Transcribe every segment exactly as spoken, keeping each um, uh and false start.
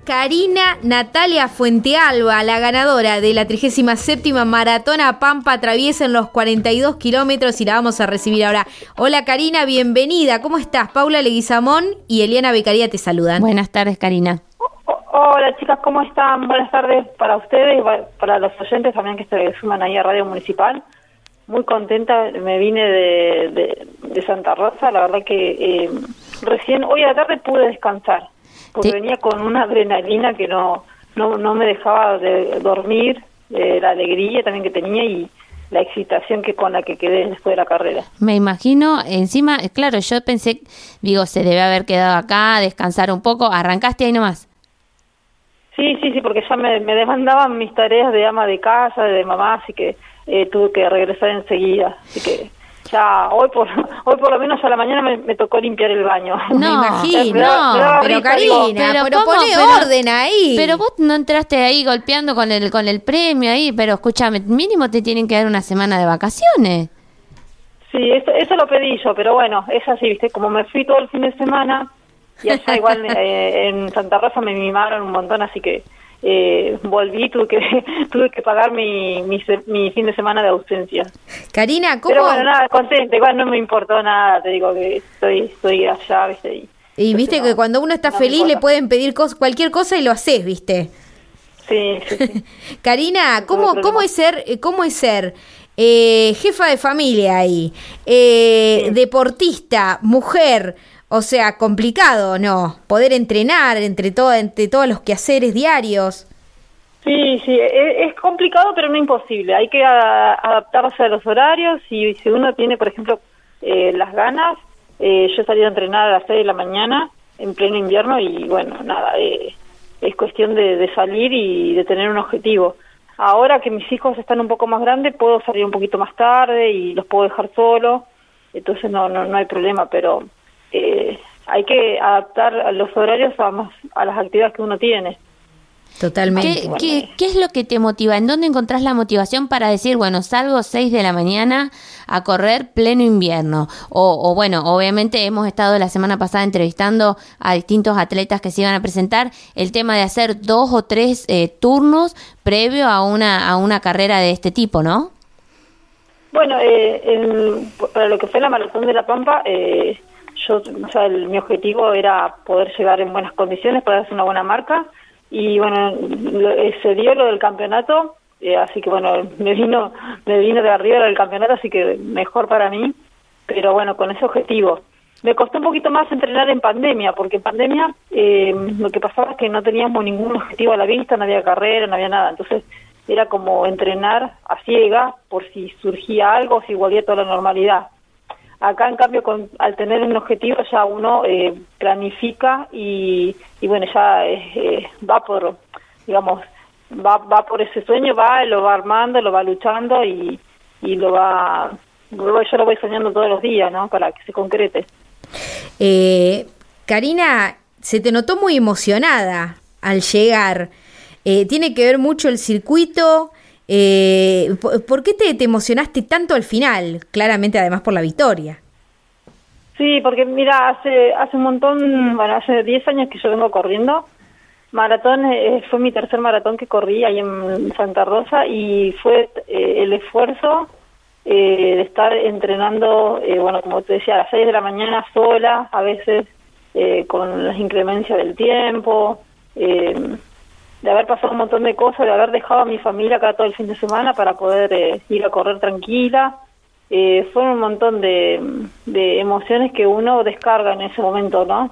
Karina Natalia Fuentealba, la ganadora de la trigésima séptima Maratona Pampa Traviesa en los cuarenta y dos kilómetros, y la vamos a recibir ahora. Hola Karina, bienvenida, ¿cómo estás? Paula Leguizamón y Eliana Beccaria te saludan. Buenas tardes, Karina. Hola chicas, ¿cómo están? Buenas tardes para ustedes y para los oyentes también que se suman ahí a Radio Municipal. Muy contenta, me vine de, de, de Santa Rosa, la verdad que eh, recién hoy a la tarde pude descansar, porque ¿Sí? venía con una adrenalina que no no, no me dejaba de dormir, eh, la alegría también que tenía y la excitación que con la que quedé después de la carrera. Me imagino, encima, claro, yo pensé, digo, se debe haber quedado acá, descansar un poco, ¿arrancaste ahí nomás? Sí, sí, sí, porque ya me, me demandaban mis tareas de ama de casa, de mamá, así que eh, tuve que regresar enseguida, así que ya hoy por hoy por lo menos a la mañana me, me tocó limpiar el baño. No, me imagino, me da, me da pero risa, Karina, digo, pero, pero pone pero, orden ahí. Pero vos no entraste ahí golpeando con el con el premio ahí, pero escúchame, mínimo te tienen que dar una semana de vacaciones. Sí, eso, eso lo pedí yo, pero bueno, es así, viste, como me fui todo el fin de semana y allá igual eh, en Santa Rosa me mimaron un montón, así que Eh, volví, tuve que tuve que pagar mi, mi mi fin de semana de ausencia. Karina, ¿cómo? Pero bueno, nada, contenta, igual no me importó nada, te digo que estoy estoy allá, viste. Y, y viste no, que cuando uno está no feliz le pueden pedir cos, cualquier cosa y lo haces, viste. Sí, sí, sí. Karina, ¿cómo no cómo es ser cómo es ser eh, jefa de familia ahí, eh, sí. deportista, mujer? O sea, complicado, ¿no? Poder entrenar entre, todo, entre todos los quehaceres diarios. Sí, sí, es, es complicado, pero no imposible. Hay que a, adaptarse a los horarios y si uno tiene, por ejemplo, eh, las ganas. Eh, yo he salido a entrenar a las seis de la mañana en pleno invierno y, bueno, nada, eh, es cuestión de, de salir y de tener un objetivo. Ahora que mis hijos están un poco más grandes, puedo salir un poquito más tarde y los puedo dejar solo, entonces no, no, no hay problema, pero... Eh, hay que adaptar a los horarios a, más, a las actividades que uno tiene. Totalmente. ¿Qué, ¿qué, ¿Qué es lo que te motiva? ¿En dónde encontrás la motivación para decir, bueno, salgo seis de la mañana a correr pleno invierno? O, o bueno, obviamente hemos estado la semana pasada entrevistando a distintos atletas que se iban a presentar, el tema de hacer dos o tres eh, turnos previo a una, a una carrera de este tipo, ¿no? Bueno, eh, el, para lo que fue la Maratón de la Pampa, eh, yo, o sea, el, mi objetivo era poder llegar en buenas condiciones para hacer una buena marca y bueno, lo, se dio lo del campeonato, eh, así que bueno, me vino me vino de arriba del campeonato, así que mejor para mí, pero bueno, con ese objetivo. Me costó un poquito más entrenar en pandemia, porque en pandemia eh, lo que pasaba es que no teníamos ningún objetivo a la vista, no había carrera, no había nada, entonces era como entrenar a ciega por si surgía algo, si volvía toda la normalidad. Acá, en cambio, con, al tener un objetivo ya uno eh, planifica y, y bueno, ya eh, va por, digamos, va va por ese sueño, va, lo va armando, lo va luchando y, y lo va, luego yo lo voy soñando todos los días, ¿no? Para que se concrete. Eh, Karina, se te notó muy emocionada al llegar. Eh, ¿Tiene que ver mucho el circuito? Eh, ¿Por qué te, te emocionaste tanto al final? Claramente, además, por la victoria. Sí, porque mira, hace hace un montón, bueno, hace diez años que yo vengo corriendo. Maratón, eh, fue mi tercer maratón que corrí ahí en Santa Rosa y fue eh, el esfuerzo eh, de estar entrenando, eh, bueno, como te decía, a las seis de la mañana sola, a veces eh, con las inclemencias del tiempo, eh, de haber pasado un montón de cosas, de haber dejado a mi familia acá todo el fin de semana para poder eh, ir a correr tranquila. Eh, fueron un montón de, de emociones que uno descarga en ese momento, ¿no?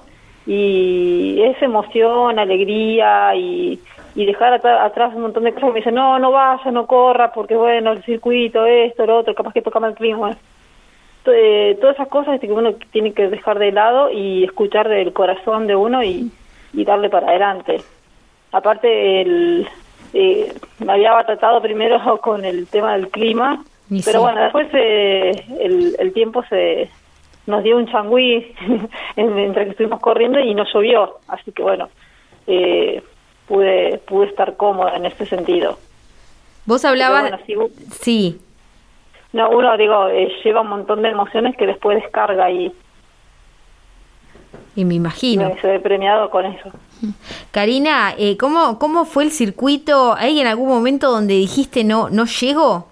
Y esa emoción, alegría y, y dejar at- atrás un montón de cosas que me dicen, no, no vaya, no corra, porque bueno, el circuito, esto, lo otro, capaz que toca mal clima. Bueno, eh, todas esas cosas que uno tiene que dejar de lado y escuchar del corazón de uno y, y darle para adelante. Aparte, el, eh, me había tratado primero con el tema del clima, y pero sí. Bueno, después eh, el, el tiempo se nos dio un changüí entre que estuvimos corriendo y no llovió, así que bueno, eh, pude pude estar cómoda en este sentido. Vos hablabas... Bueno, si vos, sí. No, uno, digo, eh, lleva un montón de emociones que después descarga y... Y me imagino. Me he premiado con eso. Karina, eh, ¿cómo, ¿cómo fue el circuito? ¿Hay en algún momento donde dijiste no, no llego?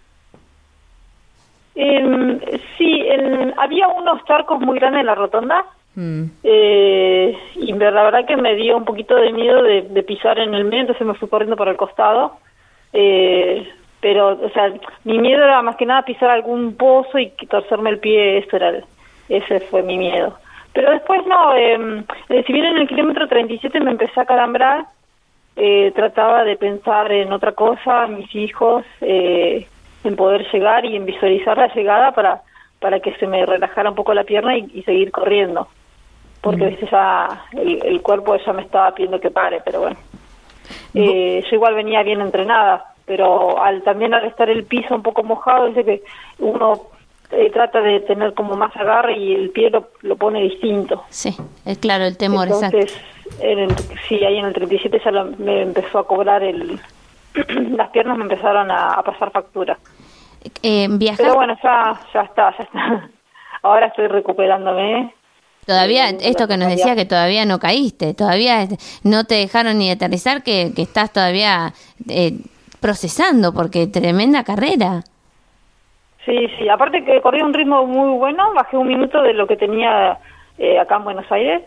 Eh, sí, en, había unos charcos muy grandes en la rotonda. Mm. Eh, y la verdad que me dio un poquito de miedo de, de pisar en el medio, entonces me fui corriendo por el costado. Eh, pero, o sea, mi miedo era más que nada pisar algún pozo y torcerme el pie, eso era el, ese fue mi miedo. Pero después no, eh, si bien en el kilómetro treinta y siete me empecé a calambrar, eh, trataba de pensar en otra cosa, mis hijos, eh, en poder llegar y en visualizar la llegada para para que se me relajara un poco la pierna y, y seguir corriendo, porque mm. ¿viste? ya el, el cuerpo ya me estaba pidiendo que pare, pero bueno. Eh, yo igual venía bien entrenada, pero al también al estar el piso un poco mojado, dice que uno eh, trata de tener como más agarre y el pie lo, lo pone distinto. Sí, es claro, el temor. Entonces, en el, sí, ahí en el treinta y siete ya lo, me empezó a cobrar el... las piernas me empezaron a, a pasar factura. Eh, ¿viajaste? Pero bueno, ya, ya está, ya está. Ahora estoy recuperándome. Todavía, eh, esto que nos decía que todavía no caíste, todavía no te dejaron ni aterrizar, que, que estás todavía eh, procesando, porque tremenda carrera. Sí, sí, aparte que corrí un ritmo muy bueno, bajé un minuto de lo que tenía eh, acá en Buenos Aires,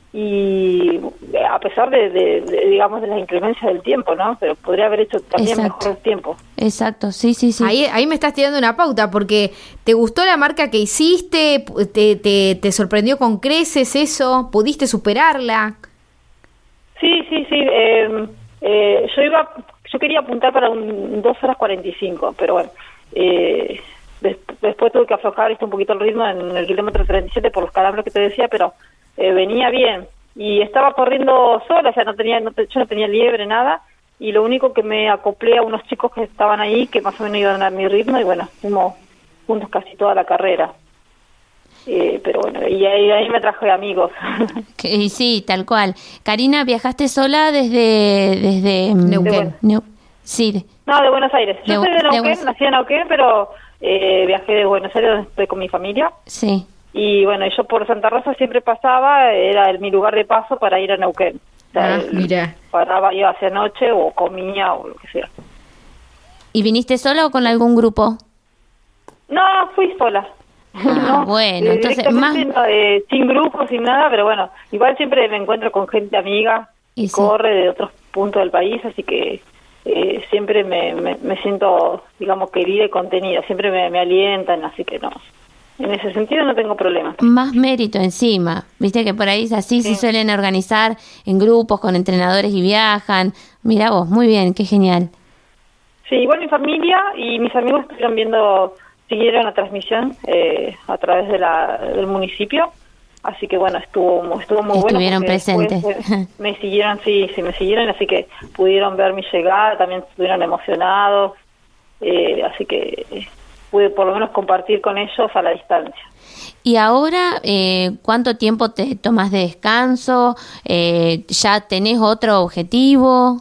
y a pesar de, de, de, digamos, de las inclemencias del tiempo, ¿no? Pero podría haber hecho también Exacto. mejor tiempo. Exacto, sí, sí, sí. Ahí, ahí me estás tirando una pauta, porque ¿te gustó la marca que hiciste? ¿Te, te, te sorprendió con creces eso? ¿Pudiste superarla? Sí, sí, sí. Eh, eh, yo iba, yo quería apuntar para un dos horas cuarenta y cinco, pero bueno, eh, des, después tuve que aflojar ¿viste? un poquito el ritmo en el kilómetro treinta y siete por los calambres que te decía, pero Eh, venía bien y estaba corriendo sola, o sea, no tenía, no te, yo no tenía liebre, nada, y lo único que me acoplé a unos chicos que estaban ahí, que más o menos iban a mi ritmo, y bueno, fuimos juntos casi toda la carrera. Eh, pero bueno, y ahí, ahí me traje amigos. Que, sí, tal cual. Karina, ¿viajaste sola desde desde Neuquén? De, Neu, sí. De, no, de Buenos Aires. Yo de, soy de Neuquén, de nací en Neuquén, pero eh, viajé de Buenos Aires, donde estoy con mi familia. Sí. Y bueno, yo por Santa Rosa siempre pasaba, era el, mi lugar de paso para ir a Neuquén. O sea, ah, el, mira. Paraba, iba hacia noche o comía o lo que sea. ¿Y viniste sola o con algún grupo? No, fui sola. Ah, no, bueno, eh, entonces más... No, eh, sin grupo, sin nada, pero bueno, igual siempre me encuentro con gente amiga y sí. corre de otros puntos del país, así que eh, siempre me, me, me siento, digamos, querida y contenida, siempre me, me alientan, así que no. En ese sentido no tengo problema. Más mérito encima. Viste que por ahí es así, sí. se suelen organizar en grupos con entrenadores y viajan. Mirá vos, muy bien, qué genial. Sí, igual mi familia y mis amigos estuvieron viendo, siguieron la transmisión eh, a través de la, del municipio. Así que bueno, estuvo, estuvo muy bueno. Estuvieron presentes. Después, me siguieron, sí, sí, me siguieron, así que pudieron ver mi llegada, también estuvieron emocionados. Eh, así que... Eh, pude por lo menos compartir con ellos a la distancia. Y ahora, eh, ¿cuánto tiempo te tomas de descanso? Eh, ¿Ya tenés otro objetivo?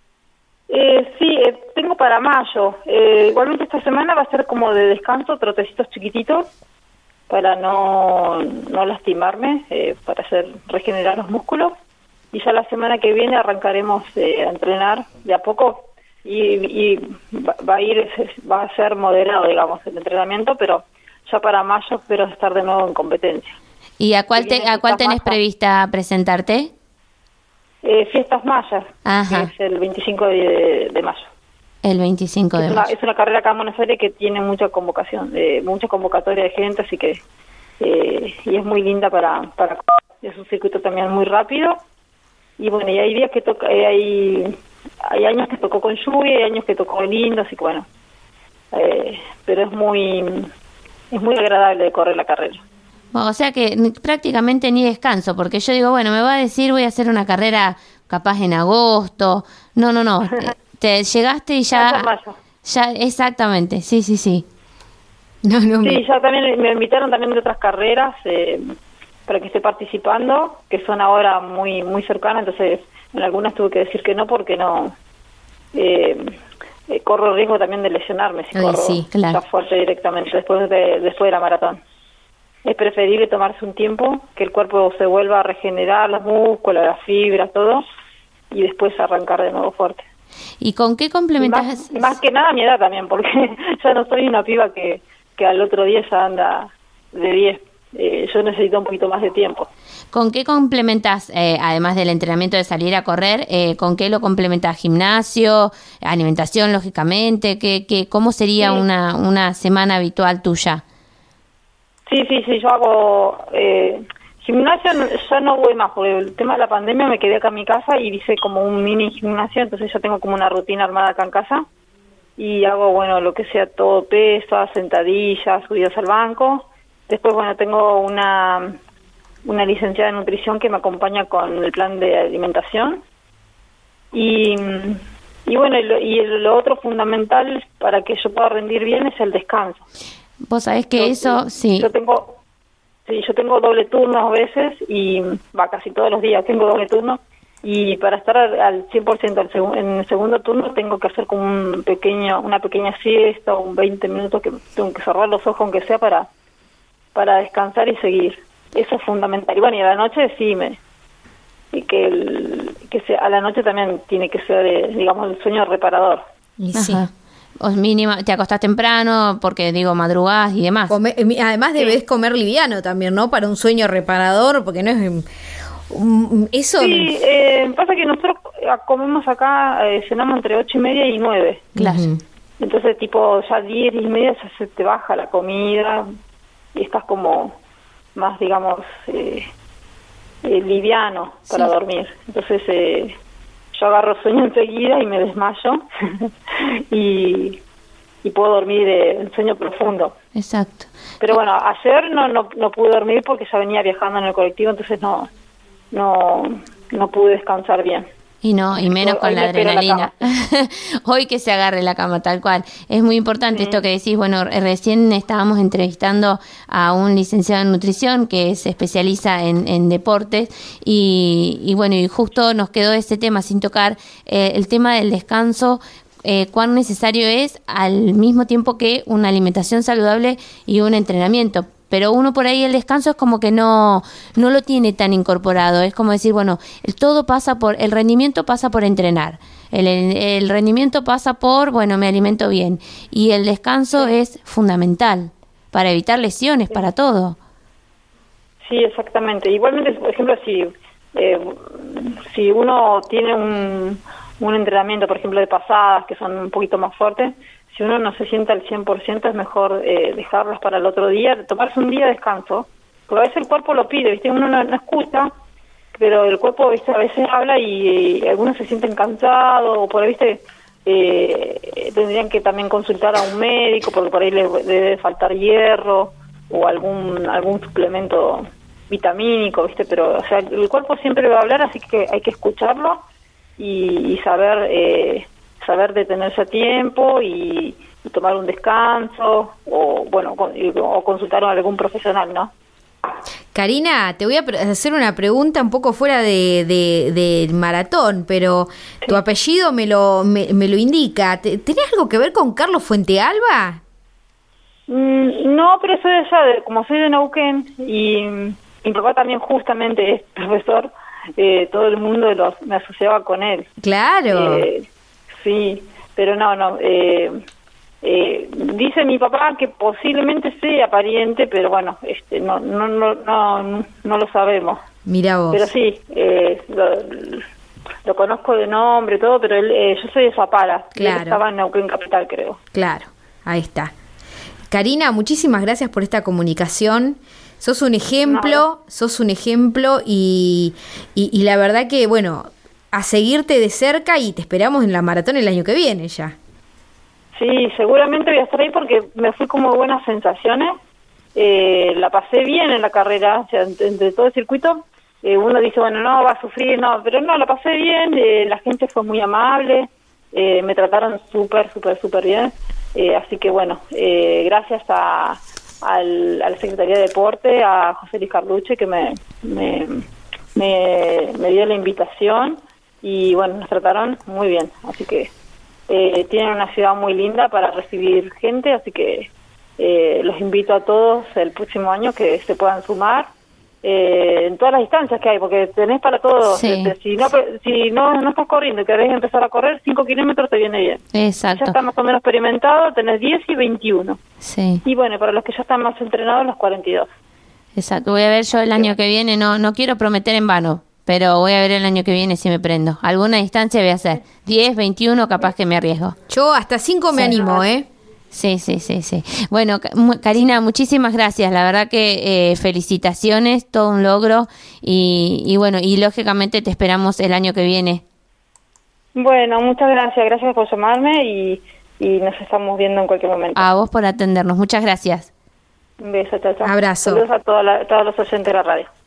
Eh, sí, eh, tengo para mayo. Eh, igualmente esta semana va a ser como de descanso, trotecitos chiquititos, para no, no lastimarme, eh, para hacer regenerar los músculos. Y ya la semana que viene arrancaremos eh, a entrenar de a poco. Y, y va a ir, va a ser moderado, digamos, el entrenamiento, pero ya para mayo espero estar de nuevo en competencia. ¿Y a cuál, te, a cuál tenés prevista presentarte? Eh, Fiestas Mayas, Ajá. que es el veinticinco de, de mayo. El veinticinco de es una, mayo. Es una carrera acá en Buenos Aires que tiene mucha convocación, eh, mucha convocatoria de gente, así que eh, y es muy linda para, para... Es un circuito también muy rápido. Y bueno, y hay días que toca... Eh, hay, Hay años que tocó con lluvia, hay años que tocó lindo, así que bueno, eh, pero es muy es muy agradable de correr la carrera. O sea que prácticamente ni descanso, porque yo digo, bueno, me va a decir voy a hacer una carrera capaz en agosto. No, no, no, te llegaste y ya... ya exactamente, sí, sí, sí. No, no, sí, me... ya también me invitaron también de otras carreras eh, para que esté participando, que son ahora muy muy cercanas, entonces... En algunas tuve que decir que no porque no eh, eh, corro riesgo también de lesionarme si Ay, corro sí, claro. fuerte directamente después de después de la maratón. es preferible tomarse un tiempo, que el cuerpo se vuelva a regenerar, los músculos, las fibras, todo, y después arrancar de nuevo fuerte. ¿Y con qué complementas? Y más, más que nada mi edad también, porque ya no soy una piba que, que al otro día ya anda de diez. Eh, yo necesito un poquito más de tiempo. ¿Con qué complementas, eh, además del entrenamiento de salir a correr, eh, con qué lo complementas? ¿Gimnasio, alimentación, lógicamente? ¿Qué, qué, ¿Cómo sería sí. una, una semana habitual tuya? Sí, sí, sí, yo hago... Eh, gimnasio ya no voy más, porque el tema de la pandemia me quedé acá en mi casa y hice como un mini gimnasio, entonces yo tengo como una rutina armada acá en casa y hago, bueno, lo que sea todo pesas, sentadillas, subidas al banco. Después, bueno, tengo una, una licenciada en nutrición que me acompaña con el plan de alimentación. Y, y bueno, y lo, y lo otro fundamental para que yo pueda rendir bien es el descanso. Vos sabés que yo, eso, sí. Yo tengo, sí, yo tengo doble turno a veces y va casi todos los días tengo doble turno. Y para estar al cien por ciento al seg- en el segundo turno tengo que hacer como un pequeño, una pequeña siesta, un veinte minutos que tengo que cerrar los ojos aunque sea para... para descansar y seguir. Eso es fundamental. Y bueno, y a la noche sí, me, y que, el, que sea, a la noche también tiene que ser, eh, digamos, el sueño reparador. Y sí. O mínima, te acostás temprano porque, digo, madrugás y demás. Come, además sí. Debes comer liviano también, ¿no? Para un sueño reparador, porque no es... Um, eso. Sí, eh, pasa que nosotros comemos acá, eh, cenamos entre ocho y media y nueve. Claro. Uh-huh. Entonces, tipo, ya diez, diez y media ya se te baja la comida... y estás como más, digamos, eh, eh, liviano para sí. dormir. Entonces eh, yo agarro sueño enseguida y me desmayo y, y puedo dormir eh, en sueño profundo. Exacto. Pero bueno, ayer no, no no pude dormir porque ya venía viajando en el colectivo, entonces no no no pude descansar bien. Y no, y menos con la adrenalina. La Hoy que se agarre la cama, tal cual. Es muy importante sí. esto que decís. Bueno, recién estábamos entrevistando a un licenciado en nutrición que se especializa en, en deportes y, y bueno, y justo nos quedó ese tema sin tocar, eh, el tema del descanso, eh, cuán necesario es al mismo tiempo que una alimentación saludable y un entrenamiento. Pero uno por ahí el descanso es como que no no lo tiene tan incorporado. Es como decir, bueno, el todo pasa por, el rendimiento pasa por entrenar. El, el, el rendimiento pasa por, bueno, me alimento bien. Y el descanso sí. es fundamental para evitar lesiones, sí. para todo. Sí, exactamente. Igualmente, por ejemplo, si eh, si uno tiene un, un entrenamiento, por ejemplo, de pasadas, que son un poquito más fuertes, si uno no se siente al cien por ciento es mejor eh, dejarlos para el otro día, tomarse un día de descanso, porque a veces el cuerpo lo pide, ¿viste? Uno no, no escucha, pero el cuerpo, ¿viste? A veces habla y, y algunos se sienten cansados, o por ahí, ¿viste? Eh, tendrían que también consultar a un médico, porque por ahí le, le debe faltar hierro, o algún algún suplemento vitamínico, ¿viste? Pero, o sea, el cuerpo siempre va a hablar, así que hay que escucharlo y, y saber... Eh, saber detenerse a tiempo y, y tomar un descanso o bueno con, o consultar a algún profesional, ¿no? Karina, te voy a hacer una pregunta un poco fuera de, de, de maratón, pero sí. tu apellido me lo me, me lo indica. ¿Tenés algo que ver con Carlos Fuentealba? Mm, no, pero soy de allá, de, como soy de Neuquén y mi papá también justamente es profesor, eh, todo el mundo de los, me asociaba con él. Claro. Eh, Sí, pero no, no. Eh, eh, dice mi papá que posiblemente sea pariente, pero bueno, este, no, no, no, no, no lo sabemos. Mira vos. Pero sí, eh, lo, lo conozco de nombre, todo, pero él, eh, yo soy de Zapala. Claro. Él estaba en Neuquén Capital, creo. Claro, ahí está. Karina, muchísimas gracias por esta comunicación. Sos un ejemplo, no. sos un ejemplo y, y, y la verdad que, bueno, a seguirte de cerca y te esperamos en la maratón el año que viene ya. Sí, seguramente voy a estar ahí porque me fui con muy buenas sensaciones. Eh, la pasé bien en la carrera, o sea, entre, entre todo el circuito. Eh, uno dice, bueno, no, va a sufrir, no, pero no, la pasé bien, eh, la gente fue muy amable, eh, me trataron súper, súper, súper bien. Eh, así que bueno, eh, gracias a, al, a la Secretaría de Deporte, a José Luis Carluche, que me, me, me, me dio la invitación. Y bueno, nos trataron muy bien, así que eh, tienen una ciudad muy linda para recibir gente, así que eh, los invito a todos el próximo año que se puedan sumar eh, en todas las distancias que hay, porque tenés para todos. Sí. Este, si no si no, no estás corriendo y querés empezar a correr, cinco kilómetros te viene bien. Exacto. Ya está más o menos experimentado, tenés diez y veintiuno. Sí. Y bueno, para los que ya están más entrenados, los cuarenta y dos. Exacto. Voy a ver yo el año que viene, no no quiero prometer en vano, pero voy a ver el año que viene si me prendo. Alguna distancia voy a hacer. diez, veintiuno, capaz que me arriesgo. Yo hasta cinco me Sí. animo, ¿eh? Sí, sí, sí, sí. Bueno, Karina, muchísimas gracias. La verdad que eh, felicitaciones, todo un logro. Y, y bueno, y lógicamente te esperamos el año que viene. Bueno, muchas gracias. Gracias por llamarme y, y nos estamos viendo en cualquier momento. A vos por atendernos. Muchas gracias. Un beso, chao, chao. Abrazo. Saludos a, toda la, a todos los oyentes de la radio.